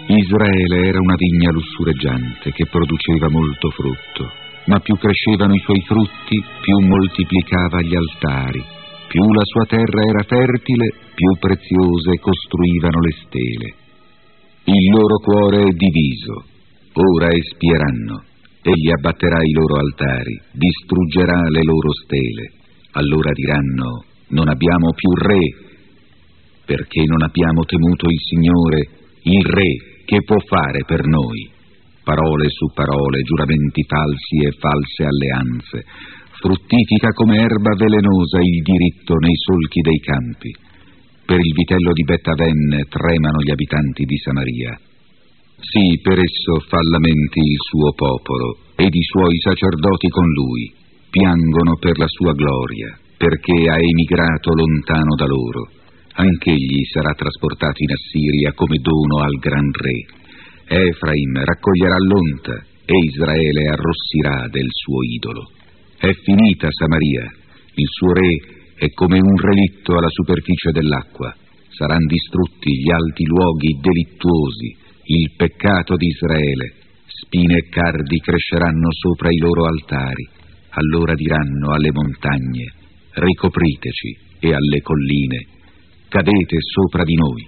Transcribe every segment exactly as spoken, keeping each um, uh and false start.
Israele era una vigna lussureggiante che produceva molto frutto, ma più crescevano i suoi frutti, più moltiplicava gli altari. Più la sua terra era fertile, più preziose costruivano le stele. Il loro cuore è diviso, ora espieranno. Egli abbatterà i loro altari, distruggerà le loro stele. Allora diranno: non abbiamo più re, perché non abbiamo temuto il Signore, il Re, che può fare per noi. Parole su parole, giuramenti falsi e false alleanze. Fruttifica come erba velenosa il diritto nei solchi dei campi. Per il vitello di Bet-Aven tremano gli abitanti di Samaria. Sì, per esso fa lamenti il suo popolo, ed i suoi sacerdoti con lui. Piangono per la sua gloria, perché ha emigrato lontano da loro. Anch'egli sarà trasportato in Assiria come dono al gran re. Efraim raccoglierà l'onta e Israele arrossirà del suo idolo. È finita Samaria, il suo re è come un relitto alla superficie dell'acqua. Saranno distrutti gli alti luoghi delittuosi, il peccato di Israele. Spine e cardi cresceranno sopra i loro altari. Allora diranno alle montagne: ricopriteci, e alle colline: cadete sopra di noi.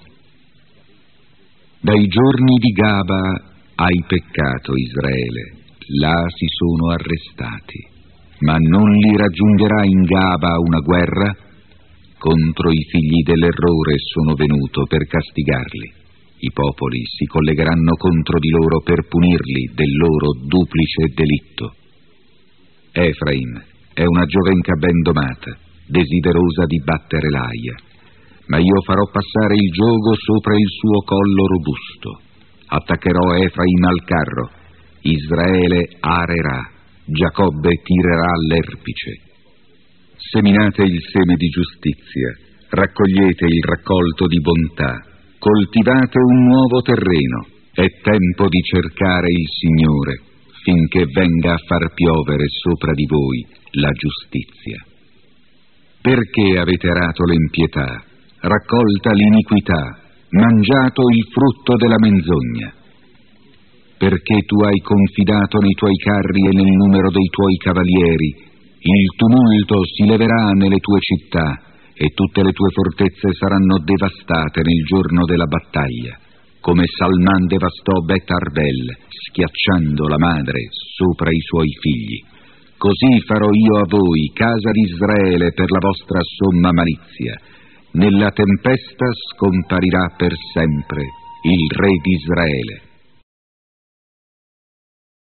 Dai giorni di Gaba hai peccato, Israele, là si sono arrestati. Ma non li raggiungerà in Gaba una guerra? Contro i figli dell'errore sono venuto per castigarli. I popoli si collegheranno contro di loro per punirli del loro duplice delitto. Efraim è una giovenca ben domata, desiderosa di battere l'aia. Ma io farò passare il giogo sopra il suo collo robusto. Attaccherò Efraim al carro, Israele arerà, Giacobbe tirerà l'erpice. Seminate il seme di giustizia, raccogliete il raccolto di bontà, coltivate un nuovo terreno. È tempo di cercare il Signore, finché venga a far piovere sopra di voi la giustizia. Perché avete arato l'impietà, raccolta l'iniquità, mangiato il frutto della menzogna? Perché tu hai confidato nei tuoi carri e nel numero dei tuoi cavalieri. Il tumulto si leverà nelle tue città e tutte le tue fortezze saranno devastate nel giorno della battaglia, come Salman devastò Bet Arbel, schiacciando la madre sopra i suoi figli. Così farò io a voi, casa di Israele, per la vostra somma malizia. Nella tempesta scomparirà per sempre il re di Israele.